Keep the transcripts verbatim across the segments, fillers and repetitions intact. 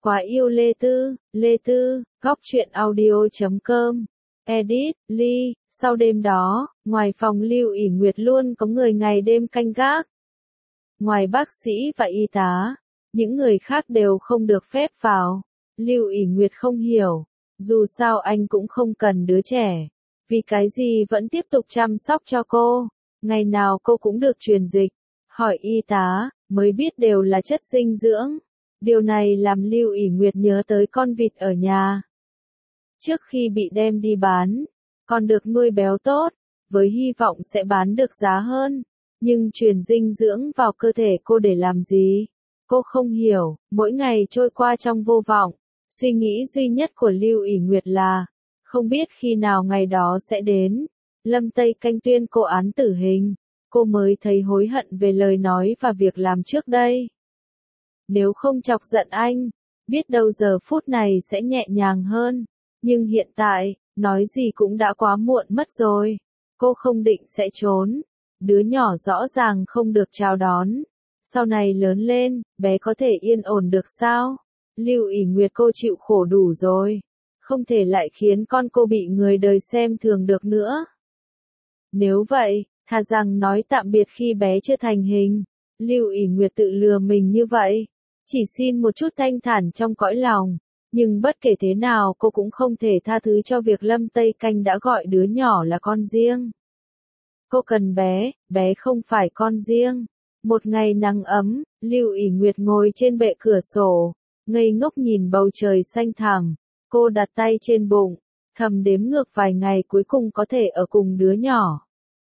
Quá yêu Lê Tư, Lê Tư, góc truyện audio chấm com. Edit, Ly, sau đêm đó, ngoài phòng Lưu ỷ Nguyệt luôn có người ngày đêm canh gác. Ngoài bác sĩ và y tá, những người khác đều không được phép vào. Lưu ỷ Nguyệt không hiểu, dù sao anh cũng không cần đứa trẻ. Vì cái gì vẫn tiếp tục chăm sóc cho cô, ngày nào cô cũng được truyền dịch. Hỏi y tá, mới biết đều là chất dinh dưỡng. Điều này làm Lưu ỷ Nguyệt nhớ tới con vịt ở nhà. Trước khi bị đem đi bán, còn được nuôi béo tốt, với hy vọng sẽ bán được giá hơn. Nhưng truyền dinh dưỡng vào cơ thể cô để làm gì? Cô không hiểu, mỗi ngày trôi qua trong vô vọng. Suy nghĩ duy nhất của Lưu ỷ Nguyệt là, không biết khi nào ngày đó sẽ đến. Lâm Tây Canh tuyên cô án tử hình, cô mới thấy hối hận về lời nói và việc làm trước đây. Nếu không chọc giận anh, biết đâu giờ phút này sẽ nhẹ nhàng hơn. Nhưng hiện tại, nói gì cũng đã quá muộn mất rồi. Cô không định sẽ trốn. Đứa nhỏ rõ ràng không được chào đón. Sau này lớn lên, bé có thể yên ổn được sao? Lưu ỷ Nguyệt cô chịu khổ đủ rồi. Không thể lại khiến con cô bị người đời xem thường được nữa. Nếu vậy, thà rằng nói tạm biệt khi bé chưa thành hình. Lưu ỷ Nguyệt tự lừa mình như vậy. Chỉ xin một chút thanh thản trong cõi lòng. Nhưng bất kể thế nào cô cũng không thể tha thứ cho việc Lâm Tây Canh đã gọi đứa nhỏ là con riêng. Cô cần bé, bé không phải con riêng. Một ngày nắng ấm, Lưu ỷ Nguyệt ngồi trên bệ cửa sổ, ngây ngốc nhìn bầu trời xanh thẳm. Cô đặt tay trên bụng, thầm đếm ngược vài ngày cuối cùng có thể ở cùng đứa nhỏ.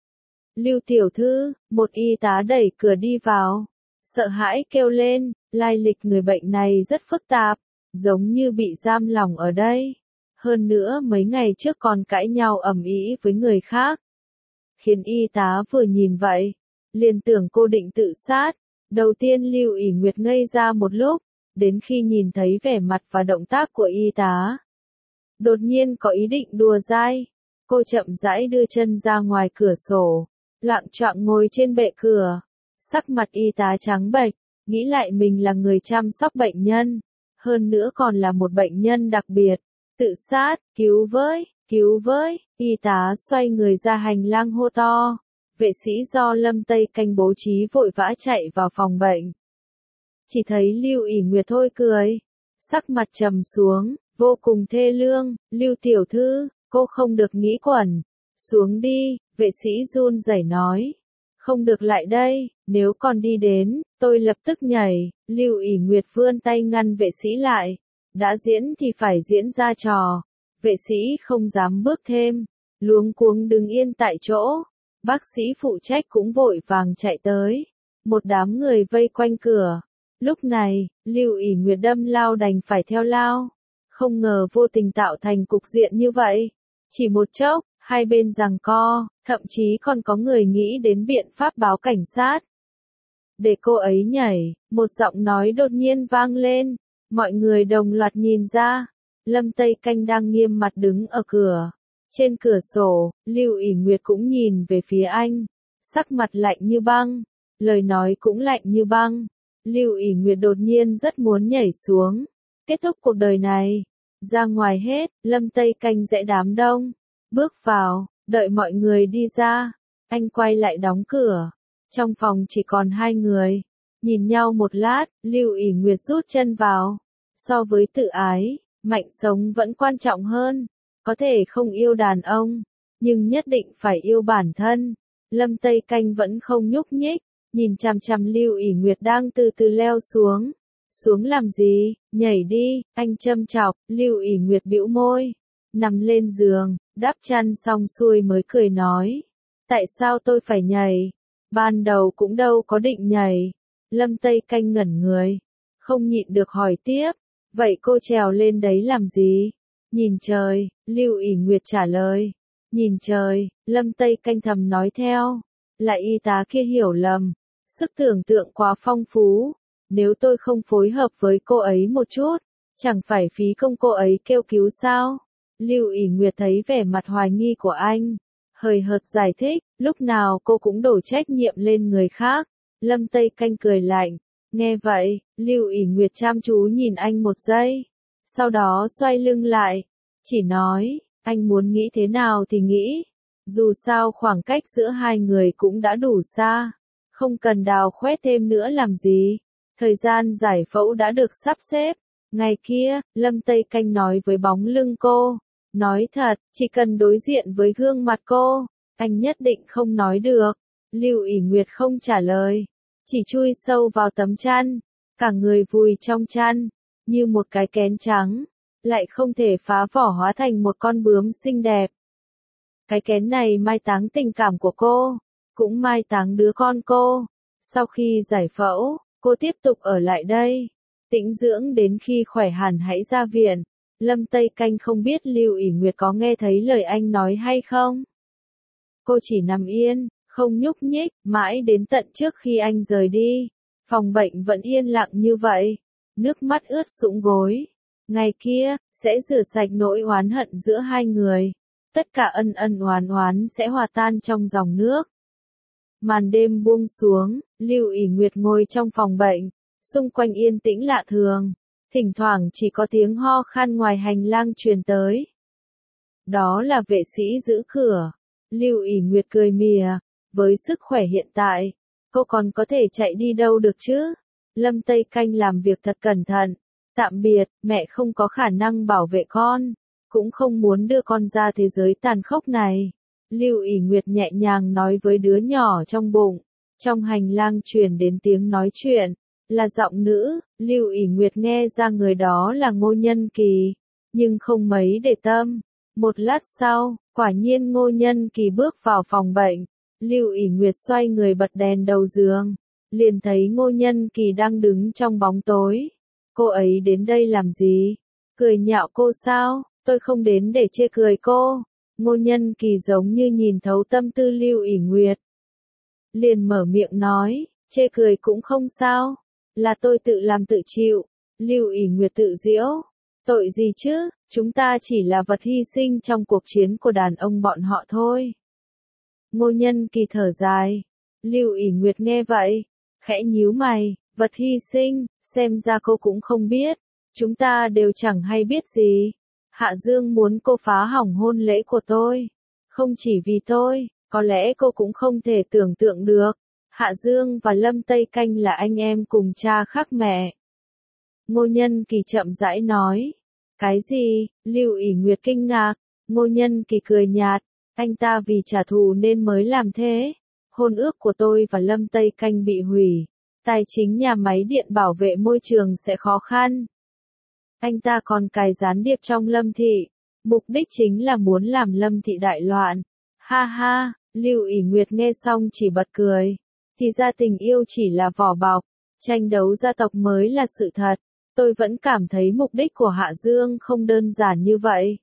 Lưu tiểu thư, một y tá đẩy cửa đi vào. Sợ hãi kêu lên, lai lịch người bệnh này rất phức tạp, giống như bị giam lòng ở đây. Hơn nữa mấy ngày trước còn cãi nhau ầm ĩ với người khác. Khiến y tá vừa nhìn vậy, liền tưởng cô định tự sát. Đầu tiên Lưu ỷ Nguyệt ngây ra một lúc, đến khi nhìn thấy vẻ mặt và động tác của y tá. Đột nhiên có ý định đùa dai, cô chậm rãi đưa chân ra ngoài cửa sổ, loạng choạng ngồi trên bệ cửa. Sắc mặt y tá trắng bệch, nghĩ lại mình là người chăm sóc bệnh nhân, hơn nữa còn là một bệnh nhân đặc biệt. Tự sát, cứu với, cứu với, y tá xoay người ra hành lang hô to. Vệ sĩ do Lâm Tây Canh bố trí vội vã chạy vào phòng bệnh. Chỉ thấy Lưu ỷ Nguyệt thôi cười, sắc mặt trầm xuống, vô cùng thê lương. Lưu tiểu thư, cô không được nghĩ quẩn, xuống đi, vệ sĩ run rẩy nói. Không được lại đây, nếu còn đi đến, tôi lập tức nhảy. Lưu ỷ Nguyệt vươn tay ngăn vệ sĩ lại. Đã diễn thì phải diễn ra trò. Vệ sĩ không dám bước thêm, luống cuống đứng yên tại chỗ. Bác sĩ phụ trách cũng vội vàng chạy tới. Một đám người vây quanh cửa. Lúc này, Lưu ỷ Nguyệt đâm lao đành phải theo lao. Không ngờ vô tình tạo thành cục diện như vậy. Chỉ một chốc, hai bên giằng co, thậm chí còn có người nghĩ đến biện pháp báo cảnh sát. Để cô ấy nhảy, một giọng nói đột nhiên vang lên. Mọi người đồng loạt nhìn ra. Lâm Tây Canh đang nghiêm mặt đứng ở cửa. Trên cửa sổ, Lưu ỷ Nguyệt cũng nhìn về phía anh. Sắc mặt lạnh như băng, lời nói cũng lạnh như băng. Lưu ỷ Nguyệt đột nhiên rất muốn nhảy xuống, kết thúc cuộc đời này. Ra ngoài hết, Lâm Tây Canh rẽ đám đông, bước vào, đợi mọi người đi ra. Anh quay lại đóng cửa. Trong phòng chỉ còn hai người. Nhìn nhau một lát, Lưu ỷ Nguyệt rút chân vào. So với tự ái, mạnh sống vẫn quan trọng hơn. Có thể không yêu đàn ông, nhưng nhất định phải yêu bản thân. Lâm Tây Canh vẫn không nhúc nhích, nhìn chằm chằm Lưu ỷ Nguyệt đang từ từ leo xuống. Xuống làm gì, nhảy đi, anh châm chọc. Lưu ỷ Nguyệt bĩu môi, nằm lên giường, đắp chăn xong xuôi mới cười nói. Tại sao tôi phải nhảy? Ban đầu cũng đâu có định nhảy. Lâm Tây Canh ngẩn người, không nhịn được hỏi tiếp. Vậy cô trèo lên đấy làm gì? Nhìn trời, Lưu ỷ Nguyệt trả lời. Nhìn trời, Lâm Tây Canh thầm nói theo. Lại y tá kia hiểu lầm. Sức tưởng tượng quá phong phú. Nếu tôi không phối hợp với cô ấy một chút, chẳng phải phí công cô ấy kêu cứu sao? Lưu ỷ Nguyệt thấy vẻ mặt hoài nghi của anh, hời hợt giải thích, lúc nào cô cũng đổ trách nhiệm lên người khác. Lâm Tây Canh cười lạnh, Nghe vậy, Lưu ỷ Nguyệt chăm chú nhìn anh một giây, sau đó xoay lưng lại, chỉ nói, anh muốn nghĩ thế nào thì nghĩ, dù sao khoảng cách giữa hai người cũng đã đủ xa, không cần đào khoét thêm nữa làm gì, thời gian giải phẫu đã được sắp xếp. Ngày kia, Lâm Tây Canh nói với bóng lưng cô, nói thật, chỉ cần đối diện với gương mặt cô, anh nhất định không nói được. Lưu ỷ Nguyệt không trả lời, chỉ chui sâu vào tấm chăn, cả người vùi trong chăn, như một cái kén trắng, lại không thể phá vỏ hóa thành một con bướm xinh đẹp. Cái kén này mai táng tình cảm của cô, cũng mai táng đứa con cô. Sau khi giải phẫu, cô tiếp tục ở lại đây, tĩnh dưỡng đến khi khỏe hẳn hãy ra viện. Lâm Tây Canh không biết Lưu ỷ Nguyệt có nghe thấy lời anh nói hay không. Cô chỉ nằm yên, không nhúc nhích, mãi đến tận trước khi anh rời đi. Phòng bệnh vẫn yên lặng như vậy, nước mắt ướt sũng gối. Ngày kia, sẽ rửa sạch nỗi oán hận giữa hai người. Tất cả ân ân oán oán sẽ hòa tan trong dòng nước. Màn đêm buông xuống, Lưu ỷ Nguyệt ngồi trong phòng bệnh, xung quanh yên tĩnh lạ thường, thỉnh thoảng chỉ có tiếng ho khan ngoài hành lang truyền tới. Đó là vệ sĩ giữ cửa. Lưu ỷ Nguyệt cười mỉa, với sức khỏe hiện tại, cô còn có thể chạy đi đâu được chứ? Lâm Tây Canh làm việc thật cẩn thận. Tạm biệt, mẹ không có khả năng bảo vệ con, cũng không muốn đưa con ra thế giới tàn khốc này. Lưu ỷ Nguyệt nhẹ nhàng nói với đứa nhỏ trong bụng. Trong hành lang truyền đến tiếng nói chuyện, là giọng nữ. Lưu ỷ Nguyệt nghe ra người đó là Ngô Nhân Kỳ, nhưng không mấy để tâm. Một lát sau, quả nhiên Ngô Nhân Kỳ bước vào phòng bệnh. Lưu ỷ Nguyệt xoay người bật đèn đầu giường, liền thấy Ngô Nhân Kỳ đang đứng trong bóng tối. Cô ấy đến đây làm gì? Cười nhạo cô sao? Tôi không đến để chê cười cô. Ngô Nhân Kỳ giống như nhìn thấu tâm tư Lưu ỷ Nguyệt, liền mở miệng nói, chê cười cũng không sao, là tôi tự làm tự chịu. Lưu ỷ Nguyệt tự giễu, tội gì chứ, chúng ta chỉ là vật hy sinh trong cuộc chiến của đàn ông bọn họ thôi. Ngô Nhân Kỳ thở dài. Lưu ỷ Nguyệt nghe vậy, khẽ nhíu mày, vật hy sinh, xem ra cô cũng không biết, chúng ta đều chẳng hay biết gì. Hạ Dương muốn cô phá hỏng hôn lễ của tôi, không chỉ vì tôi, có lẽ cô cũng không thể tưởng tượng được. Hạ Dương và Lâm Tây Canh là anh em cùng cha khác mẹ. Ngô Nhân Kỳ chậm rãi nói. Cái gì? Lưu ỷ Nguyệt kinh ngạc. Ngô Nhân Kỳ cười nhạt. Anh ta vì trả thù nên mới làm thế. Hôn ước của tôi và Lâm Tây Canh bị hủy. Tài chính nhà máy điện bảo vệ môi trường sẽ khó khăn. Anh ta còn cài gián điệp trong Lâm Thị. Mục đích chính là muốn làm Lâm Thị đại loạn. Ha ha, Lưu ỷ Nguyệt nghe xong chỉ bật cười. Thì ra tình yêu chỉ là vỏ bọc, tranh đấu gia tộc mới là sự thật. Tôi vẫn cảm thấy mục đích của Hạ Dương không đơn giản như vậy.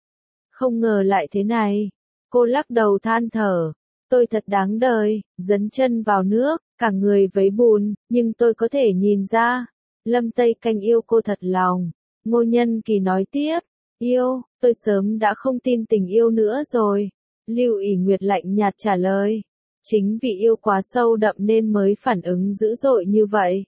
Không ngờ lại thế này. Cô lắc đầu than thở. Tôi thật đáng đời, dấn chân vào nước, cả người vấy bùn, nhưng tôi có thể nhìn ra. Lâm Tây Canh yêu cô thật lòng. Ngô Nhân Kỳ nói tiếp. Yêu, tôi sớm đã không tin tình yêu nữa rồi. Lưu ỷ Nguyệt lạnh nhạt trả lời. Chính vì yêu quá sâu đậm nên mới phản ứng dữ dội như vậy.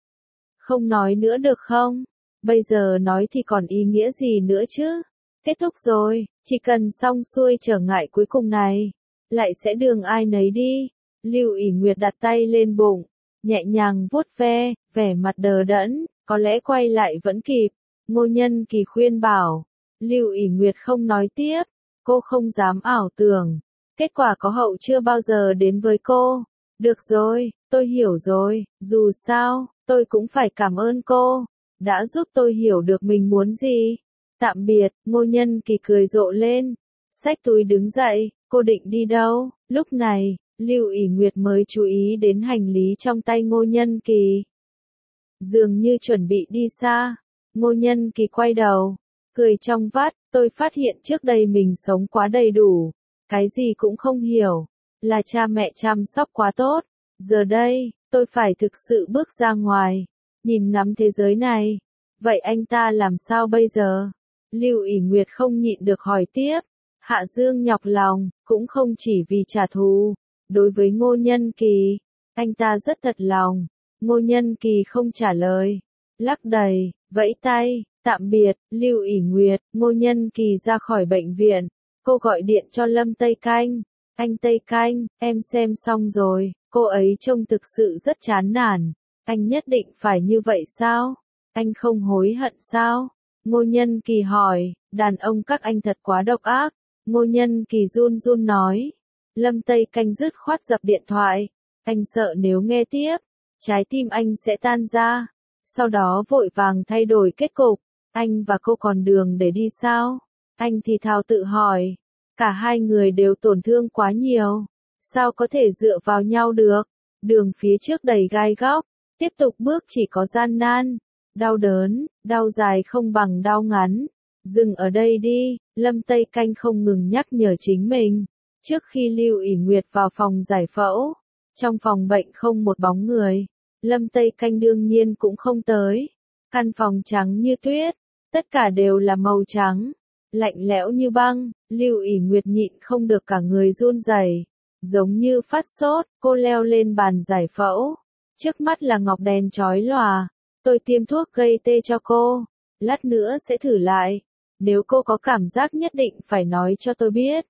Không nói nữa được không? Bây giờ nói thì còn ý nghĩa gì nữa chứ? Kết thúc rồi, chỉ cần xong xuôi trở ngại cuối cùng này, lại sẽ đường ai nấy đi. Lưu ỷ Nguyệt đặt tay lên bụng, nhẹ nhàng vuốt ve, vẻ mặt đờ đẫn, có lẽ quay lại vẫn kịp. Ngô Nhân Kỳ khuyên bảo. Lưu ỷ Nguyệt không nói tiếp, cô không dám ảo tưởng. Kết quả có hậu chưa bao giờ đến với cô. Được rồi, tôi hiểu rồi, dù sao, tôi cũng phải cảm ơn cô, đã giúp tôi hiểu được mình muốn gì. Tạm biệt, Ngô Nhân Kỳ cười rộ lên, xách túi đứng dậy, cô định đi đâu? Lúc này, Lưu ỷ Nguyệt mới chú ý đến hành lý trong tay Ngô Nhân Kỳ. Dường như chuẩn bị đi xa, Ngô Nhân Kỳ quay đầu, cười trong vắt, tôi phát hiện trước đây mình sống quá đầy đủ, cái gì cũng không hiểu, là cha mẹ chăm sóc quá tốt, giờ đây, tôi phải thực sự bước ra ngoài, nhìn ngắm thế giới này. Vậy anh ta làm sao bây giờ? Lưu ỷ Nguyệt không nhịn được hỏi tiếp. Hạ Dương nhọc lòng, cũng không chỉ vì trả thù. Đối với Ngô Nhân Kỳ, anh ta rất thật lòng. Ngô Nhân Kỳ không trả lời, lắc đầy, vẫy tay, tạm biệt, Lưu ỷ Nguyệt. Ngô Nhân Kỳ ra khỏi bệnh viện, cô gọi điện cho Lâm Tây Canh, anh Tây Canh, em xem xong rồi, cô ấy trông thực sự rất chán nản, anh nhất định phải như vậy sao? Anh không hối hận sao? Ngô Nhân Kỳ hỏi, đàn ông các anh thật quá độc ác. Ngô Nhân Kỳ run run nói. Lâm Tây Canh dứt khoát dập điện thoại. Anh sợ nếu nghe tiếp, trái tim anh sẽ tan ra. Sau đó vội vàng thay đổi kết cục. Anh và cô còn đường để đi sao? Anh thì thào tự hỏi. Cả hai người đều tổn thương quá nhiều. Sao có thể dựa vào nhau được? Đường phía trước đầy gai góc. Tiếp tục bước chỉ có gian nan. Đau đớn, đau dài không bằng đau ngắn. Dừng ở đây đi, Lâm Tây Canh không ngừng nhắc nhở chính mình. Trước khi Lưu ỷ Nguyệt vào phòng giải phẫu, trong phòng bệnh không một bóng người. Lâm Tây Canh đương nhiên cũng không tới. Căn phòng trắng như tuyết, tất cả đều là màu trắng, lạnh lẽo như băng. Lưu ỷ Nguyệt nhịn không được cả người run rẩy, giống như phát sốt. Cô leo lên bàn giải phẫu, trước mắt là ngọc đèn chói lòa. Tôi tiêm thuốc gây tê cho cô, lát nữa sẽ thử lại. Nếu cô có cảm giác nhất định phải nói cho tôi biết.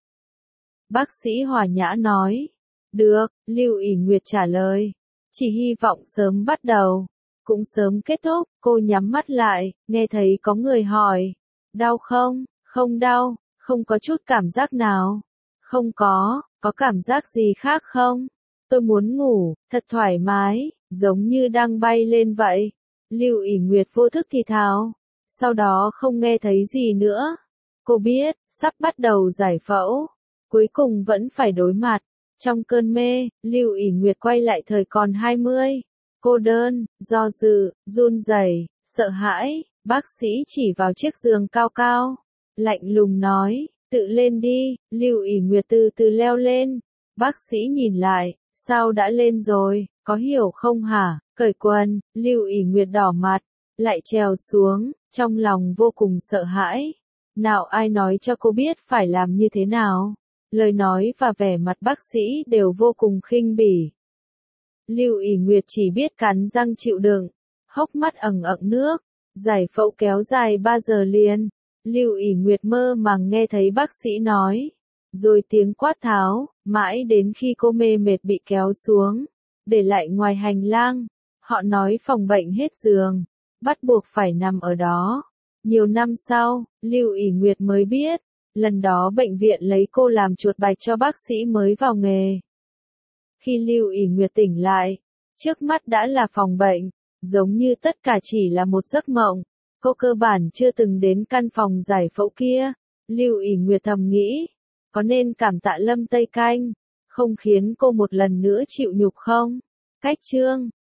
Bác sĩ hòa nhã nói. Được, Lưu ỷ Nguyệt trả lời. Chỉ hy vọng sớm bắt đầu, cũng sớm kết thúc. Cô nhắm mắt lại, nghe thấy có người hỏi. Đau không? Không đau, không có chút cảm giác nào. Không có, có cảm giác gì khác không? Tôi muốn ngủ, thật thoải mái, giống như đang bay lên vậy. Lưu ỷ Nguyệt vô thức thì thào, sau đó không nghe thấy gì nữa. Cô biết, sắp bắt đầu giải phẫu, cuối cùng vẫn phải đối mặt. Trong cơn mê, Lưu ỷ Nguyệt quay lại thời còn hai mươi. Cô đơn, do dự, run rẩy, sợ hãi. Bác sĩ chỉ vào chiếc giường cao cao, lạnh lùng nói, tự lên đi. Lưu ỷ Nguyệt từ từ leo lên. Bác sĩ nhìn lại, sao đã lên rồi, có hiểu không hả? Cởi quần, Lưu ỷ Nguyệt đỏ mặt, lại trèo xuống, trong lòng vô cùng sợ hãi. Nào ai nói cho cô biết phải làm như thế nào? Lời nói và vẻ mặt bác sĩ đều vô cùng khinh bỉ. Lưu ỷ Nguyệt chỉ biết cắn răng chịu đựng, hốc mắt ẩn ẩn nước. Giải phẫu kéo dài ba giờ liền. Lưu ỷ Nguyệt mơ màng nghe thấy bác sĩ nói, rồi tiếng quát tháo, mãi đến khi cô mê mệt bị kéo xuống, để lại ngoài hành lang. Họ nói phòng bệnh hết giường, bắt buộc phải nằm ở đó. Nhiều năm sau, Lưu ỷ Nguyệt mới biết, lần đó bệnh viện lấy cô làm chuột bạch cho bác sĩ mới vào nghề. Khi Lưu ỷ Nguyệt tỉnh lại, trước mắt đã là phòng bệnh, giống như tất cả chỉ là một giấc mộng. Cô cơ bản chưa từng đến căn phòng giải phẫu kia. Lưu ỷ Nguyệt thầm nghĩ, có nên cảm tạ Lâm Tây Canh, không khiến cô một lần nữa chịu nhục không? Cách chương